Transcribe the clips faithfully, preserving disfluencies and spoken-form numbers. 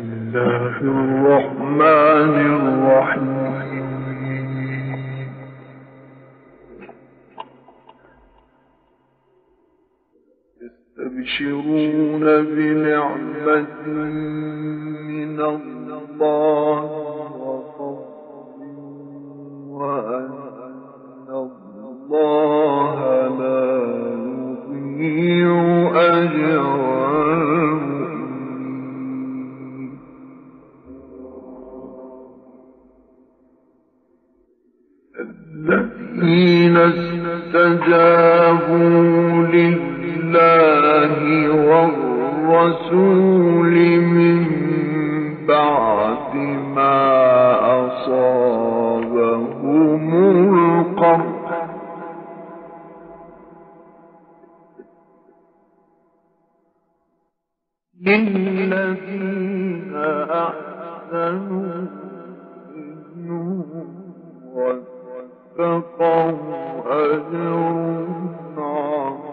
الله الرحمن الرحيم. يستبشرون بنعمة من الله وفضل وأن الله لا يضيع أجر المؤمنين. الذين استجابوا لله والرسول من بعد ما أصابهم القرح للذين أحسنوا منهم واتقوا أجر عظيم.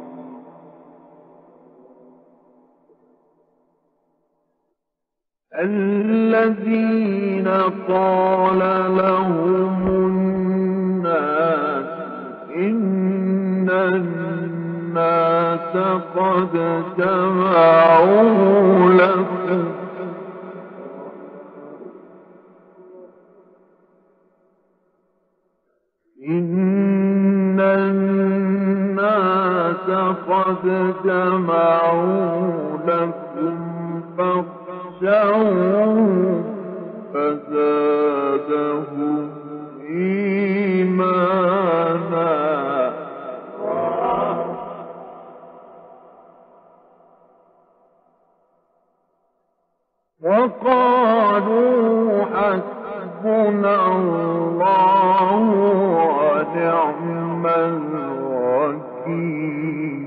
الذين قال لهم الناس إن الناس قد جمعوا لكم إن الناس قد جمعوا لكم فاخشوهم فزادهم إيمانا وقالوا حسبنا الله ونعم الوكيل.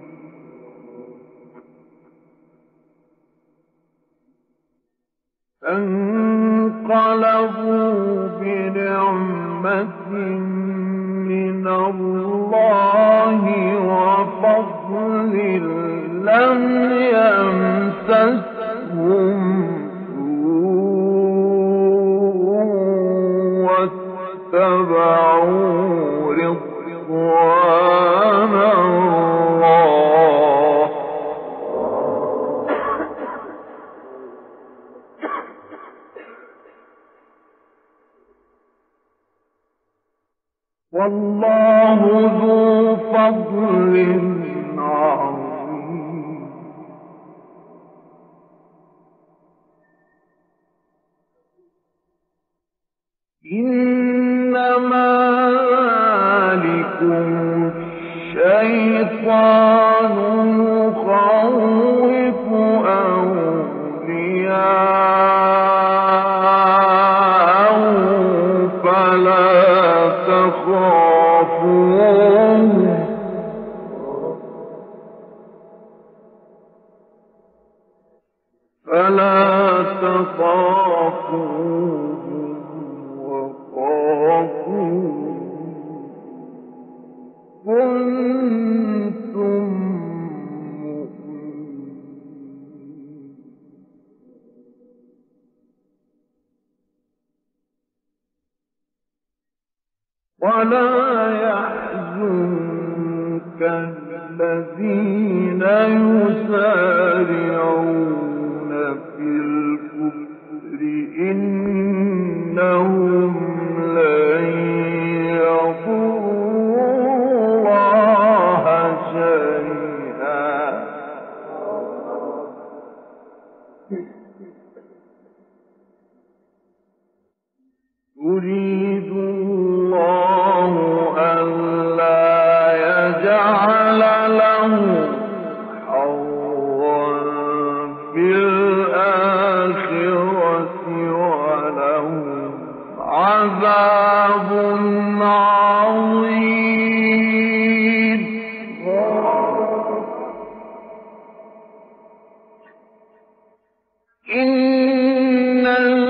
فانقلبوا بنعمة من الله وفضل لم يمسسهم سوء واتبعوا رضوان الله والله ذو فضل عظيم. إنما ذلكم الشيطان يخوف أولياءه فلا تخافوهم فلا تخافوهم وخافون كنتم مؤمنين. ولا يحزنك الذين يسارعون في الكفر إنهم لن يضروا الله شيئا يريد الله ألا يجعل له حظا في الآخرة ولهم عذاب عظيم. إن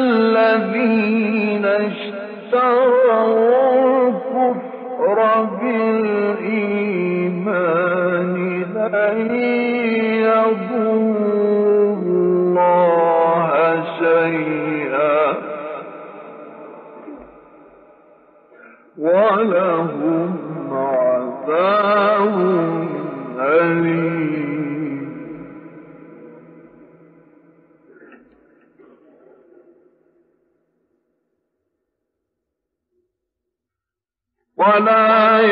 الذين اشتروا الكفر بالإيمان لن يضروا الله عذاب أليم. ولا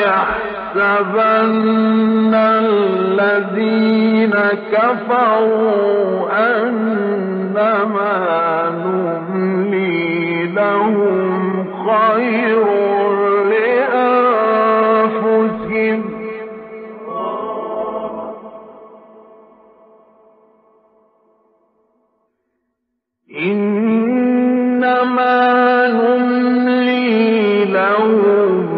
يحسبن الذين كفروا أنما نملي لهم خير لأنفسهم إنما نملي لهم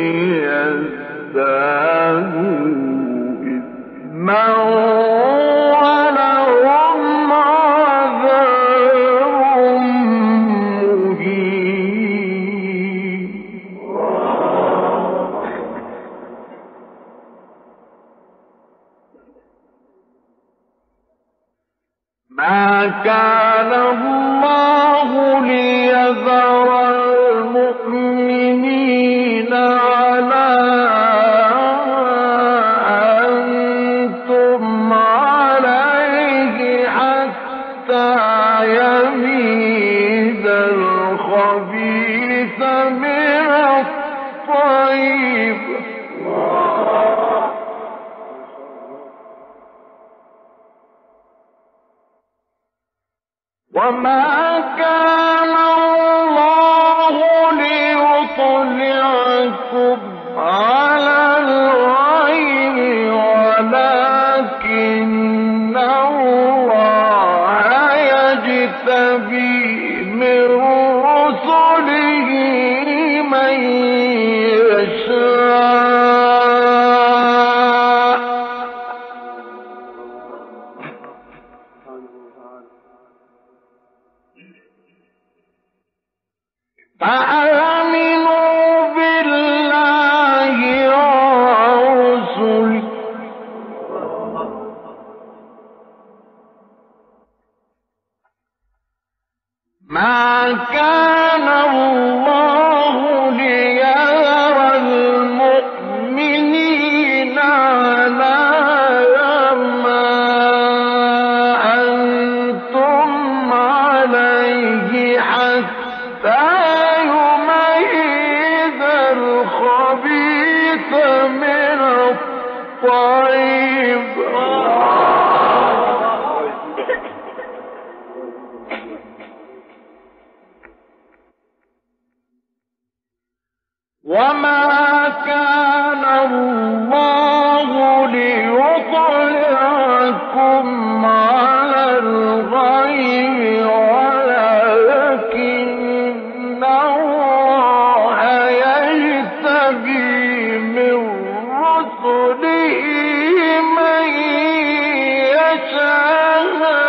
ليزدادوا إثما ولهم عذاب مهين. ما كان الله ليذر المؤمنين على أنتم عليه حتى يميز الخبيث من الطيب وما كان الله ليطلعكم على الغيب ولكن الله يجتبي من رسله من يشاء فآمنوا بالله ورسله ما كان الله ليذر المؤمنين على ما أنتم عليه حتى يميز الخبيث من الطيب وما كان الله ليطلعكم على الغيب ولكن الله يجتبي من رسله من يشاء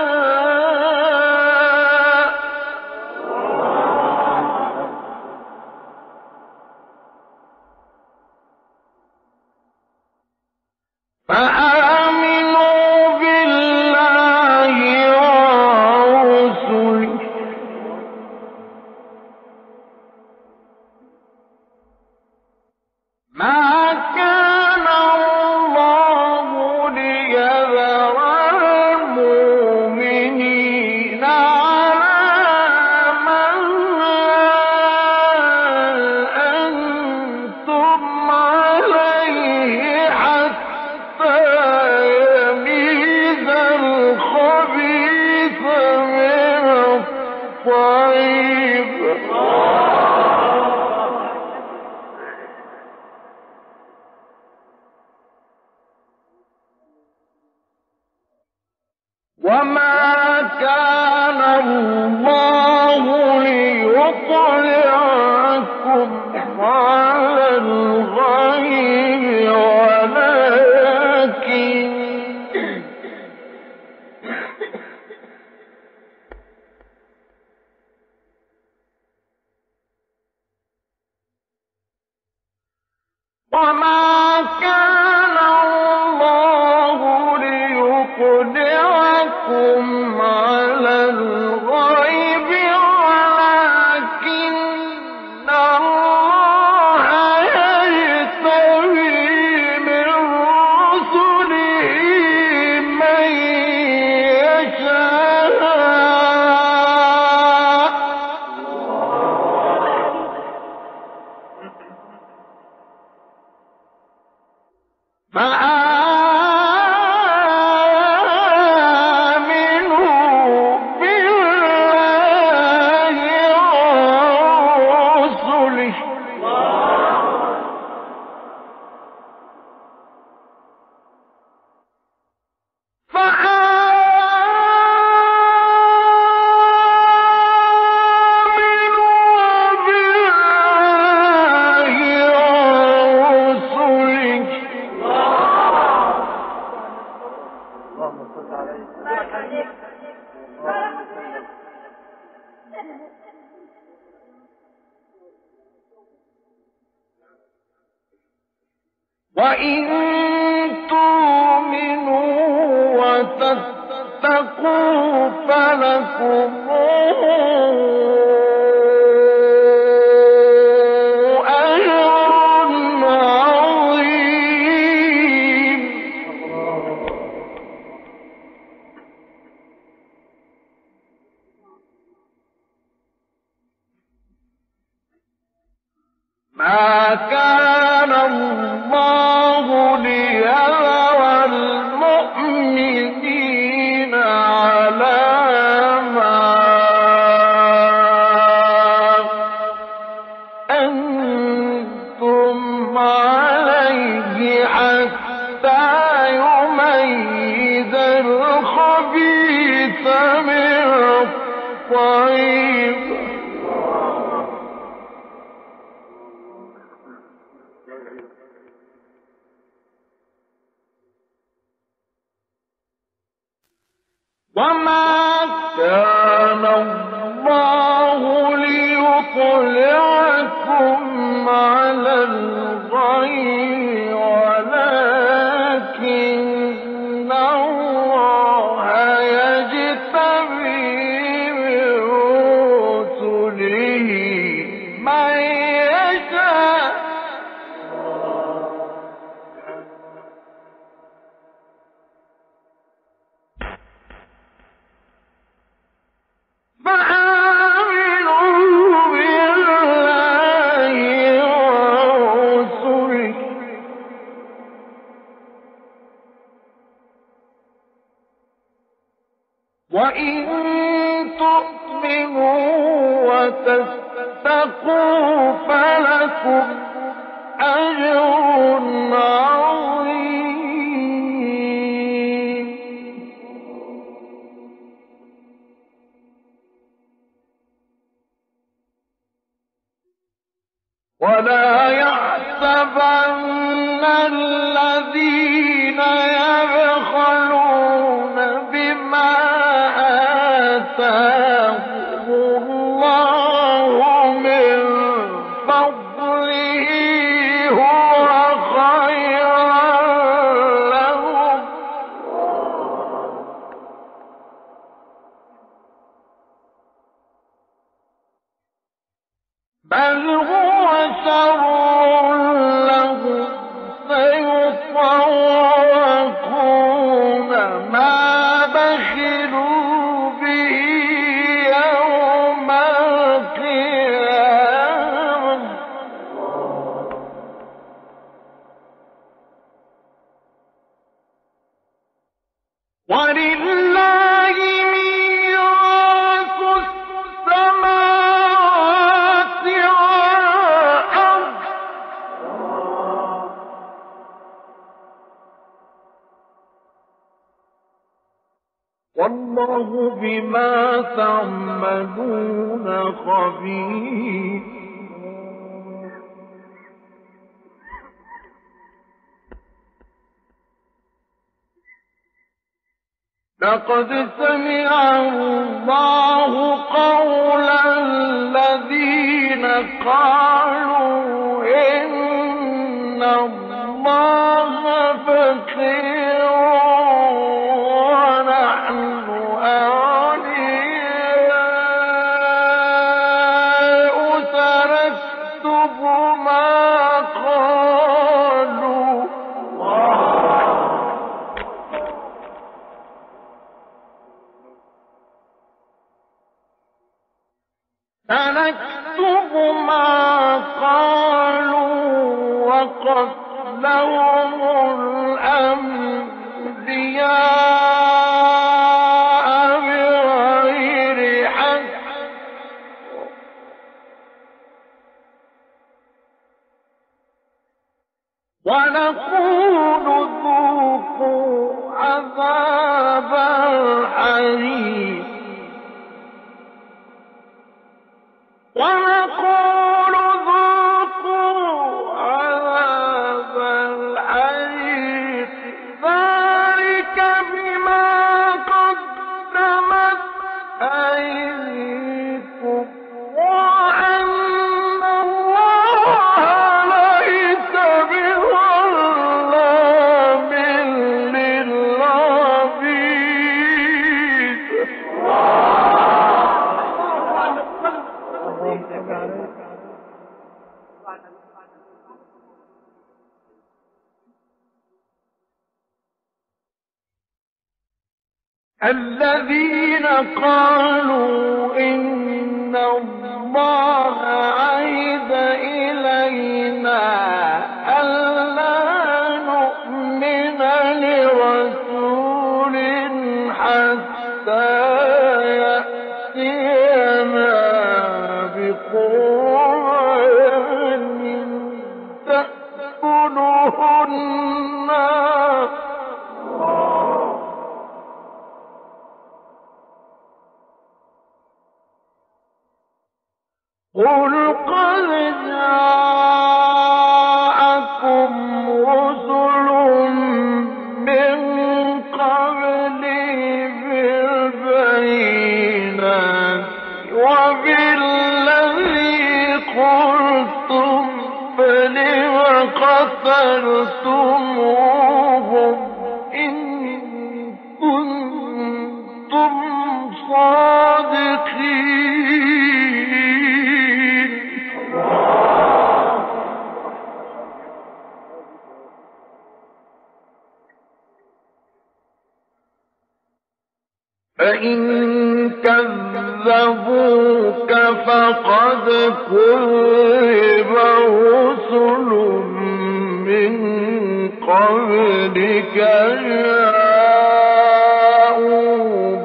فآمنوا بالله ورسله ما كان الله ليذر المؤمنين على ما أنتم عليه حتى يميز الخبيث من الطيب وما كان الله ليطلعكم على الغيب ولكن وما كان الله ليطلعكم على الغيب فآمنوا بالله ورسله وإن تؤمنوا وتتقوا فلكم أجر عظيم ما كان الله ليذر المؤمنين على ما أنتم عليه حتى يميز الخبيث من الطيب وما كان الله ليطلعكم على الغيب ولكن الله يجتبي من رسله من يشاء فآمنوا بالله ورسله وإن تؤمنوا وتتقوا فلكم أجر عظيم ولا يحسبن الذين يبخلون بما آتاهم الله من فضله هو خيرا لهم بل هو شر لهم سيطوقون ما بخلوا به يوم القيامة ولله ميراث السماوات والأرض والله بما تعملون خبير لقد سمع الله قول الذين قالوا إن الله فقير ونحن أغنياء سنكتب ما قالوا سنكتب ما قالوا وقتلهم حميم ونقول ذوقوا عذاب الحريق ذلك بما قدمت أيديكم وأن الله ليس بظلام للعبيد. الذين قالوا إن الله عهد إلينا ألا نؤمن لرسول حتى يأتينا بقربان تأكله النار قل قد جاءكم رسل من قبلي بالبينات وبالذي قلتم فلم قتلتموهم إن كنتم صادقين. فإن كذبوك فقد كذب رسل من قبلك جاءوا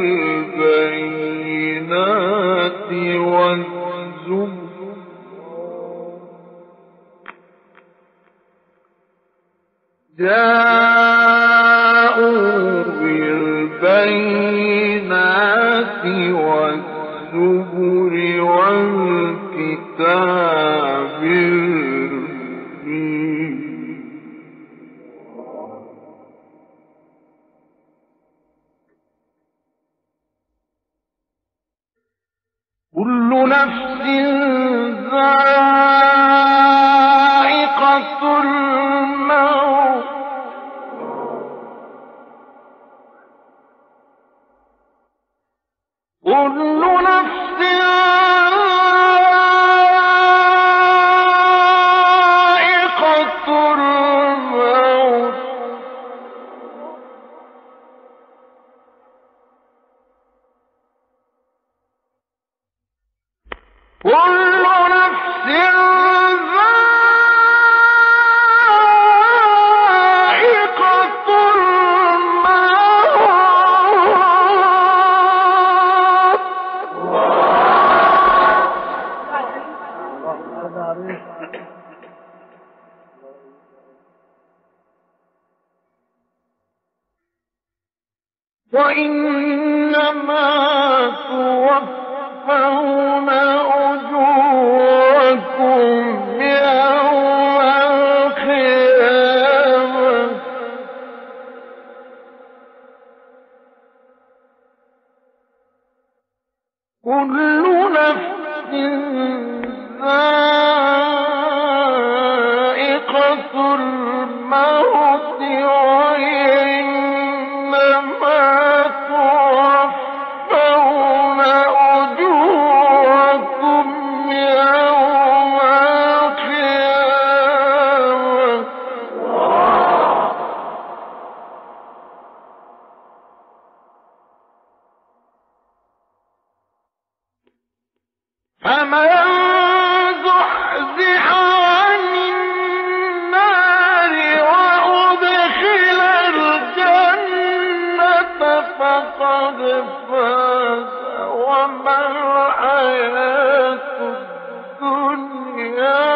بالبينات والزبر جاءوا بالبينات والزبر والكتاب المبين. كل نفس ذائقة الموت كل نفس ذائقة الموت كل نفس ذائقة الموت. وإنما توفون أجوركم يوم القيامة كل نفس ذائقة الموت وإنما توفون أجوركم يوم القيامة فمن زحزح عن النار وأدخل الجنة فقد فاز وما الحياة الدنيا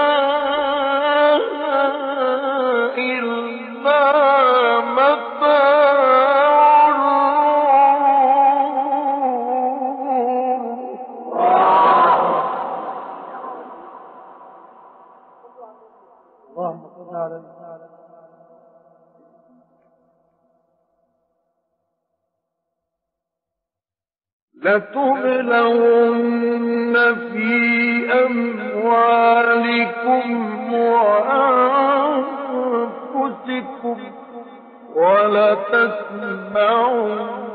إلا متاع الغرور. لتبلون في أموالكم وأنفسكم ولتسمعن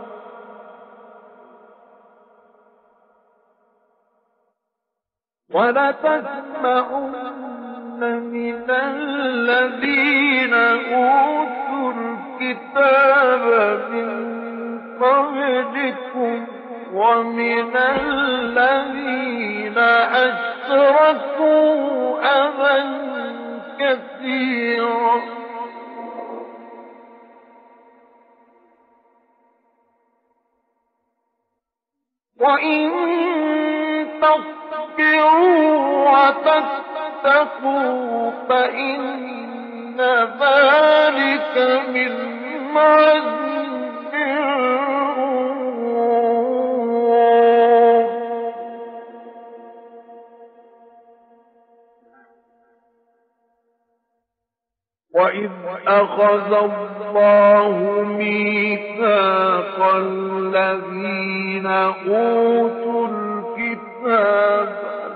ولتسمعن من الذين أوتوا الكتاب من قبلكم ومن الذين أشركوا أذى كثيرا وإن تصبروا وتتقوا فإن ذلك من عزم الأمور. وإذ أخذ الله ميثاق الذين أوتوا الكتاب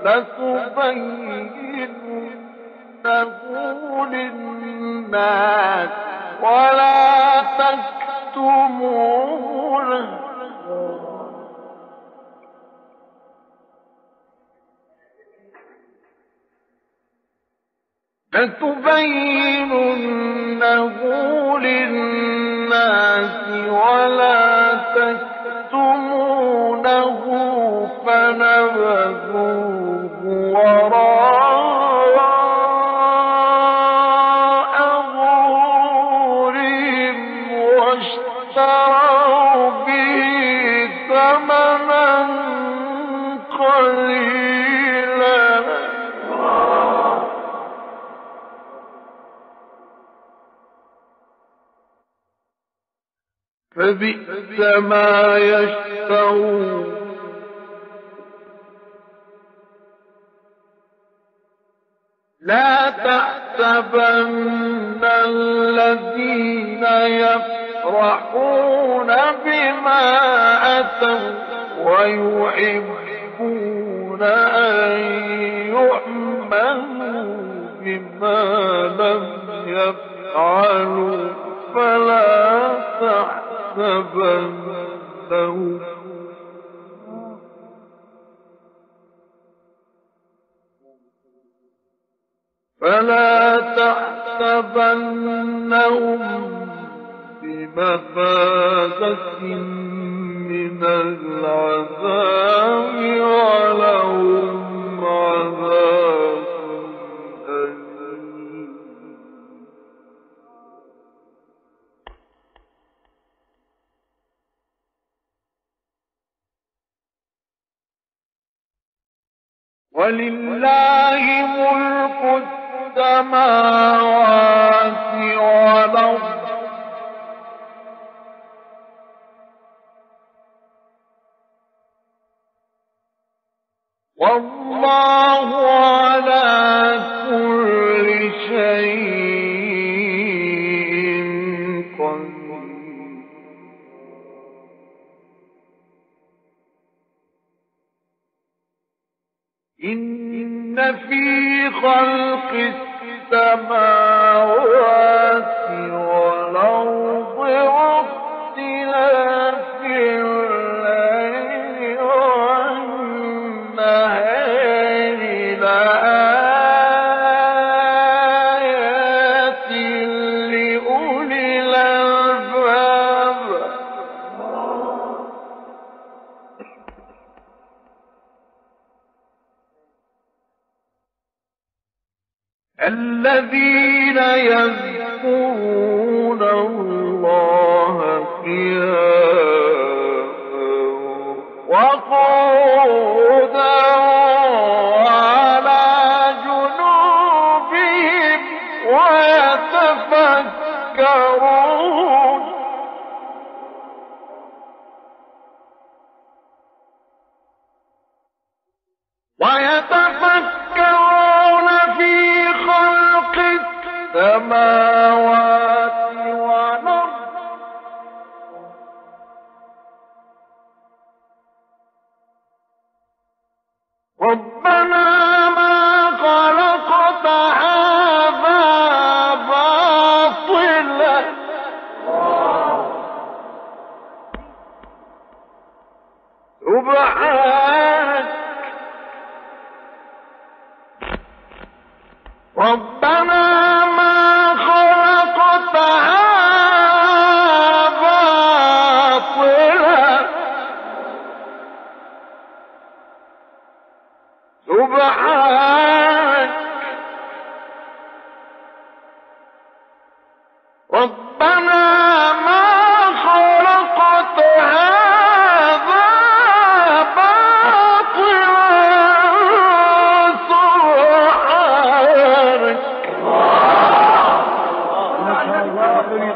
لتبيننه للناس ولا تكتمونه لتبيننه للناس ولا تكتمونه فنبذوه وراء ظهورهم واشتروا به ثمنا قليلا فبئس ما يشترون لا تحسبن الذين يفرحون بما أتوا ويحبون أن يحمدوا بما لم يفعلوا فلا تحسبنهم فلا تحسبنهم بمفازة من العذاب ولهم عذاب أليم. ولله ملك السماوات والأرض والله على كل شيء قدير. إن في خلق السماوات والأرض واختلاف الليل والنهار لآيات لأولي الألباب. الذين يذكرون الله قياما وقعودا وعلى جنوبهم ويتفكرون ويتفكرون في خلق السماوات والأرض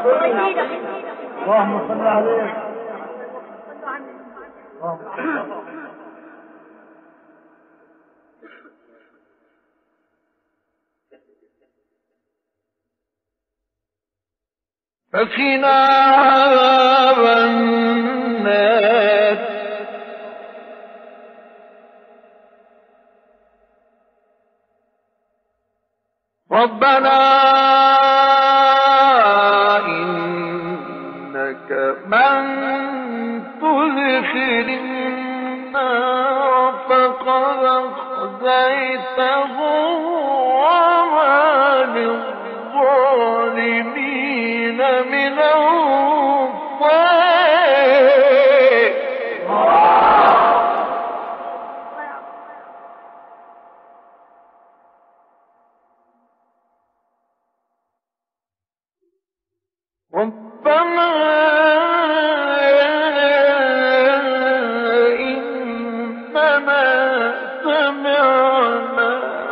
اللهم صل عليه. فقنا عذاب النار ربنا إنك من تدخل النار فقد أخزيته وما للظالمين من أنصار. ربنا إننا سمعنا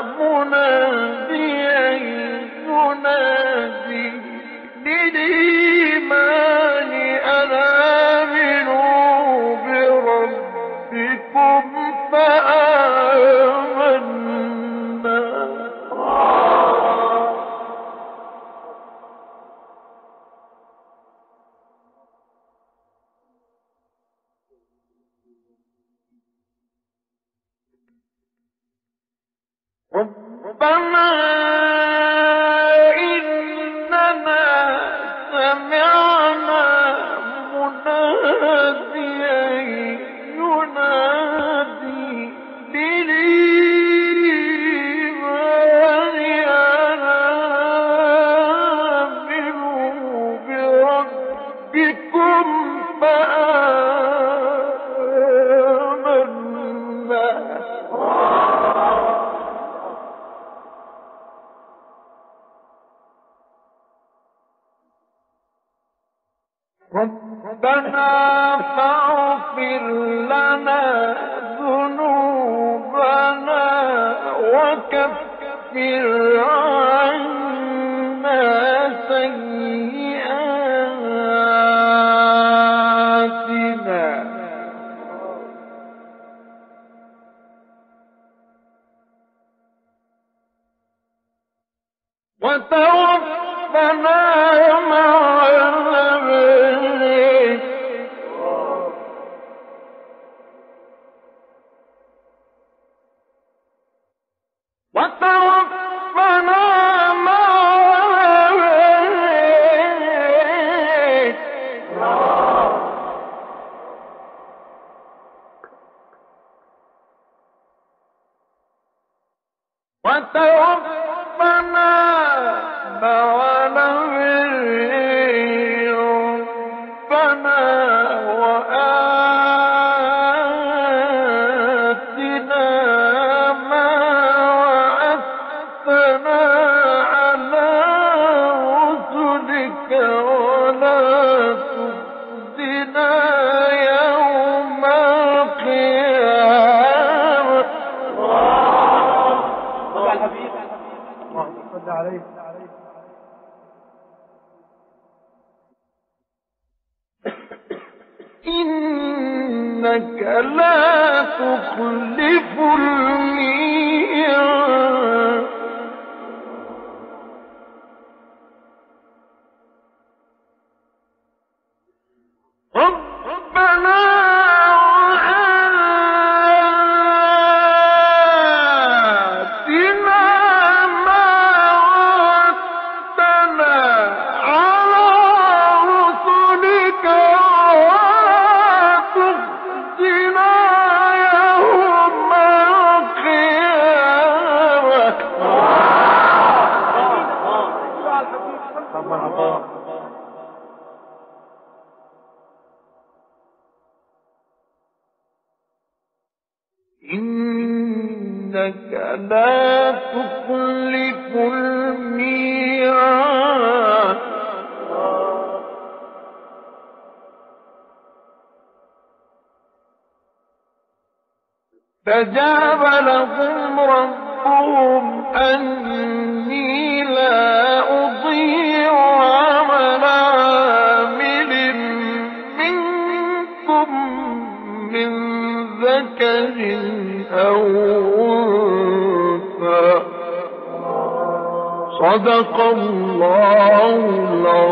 مناديا ينادي للإيمان أن آمنوا بربكم فآمنا. ربنا إننا سمعنا مناديا ينادي للإيمان أن آمنوا بربكم فآمنا. ربنا فاغفر لنا ذنوبنا وكفر عنا سيئاتنا وتوفنا مع الأبرار. وتوفنا مع الأبرار. وتوفنا مع الأبرار. ربنا وآتنا ما وعدتنا على رسلك ولا تخزنا يوم القيامة. اللهم صل عليه. إنك لا تخلف الميعاد. ربنا وآتنا ما وعدتنا على رسلك ولا تخزنا يوم القيامة. إنك لا تخلف الميعاد. فاستجاب لهم ربهم أني لا أضيع عمل من ذكر أو أنثى صدق الله العظيم.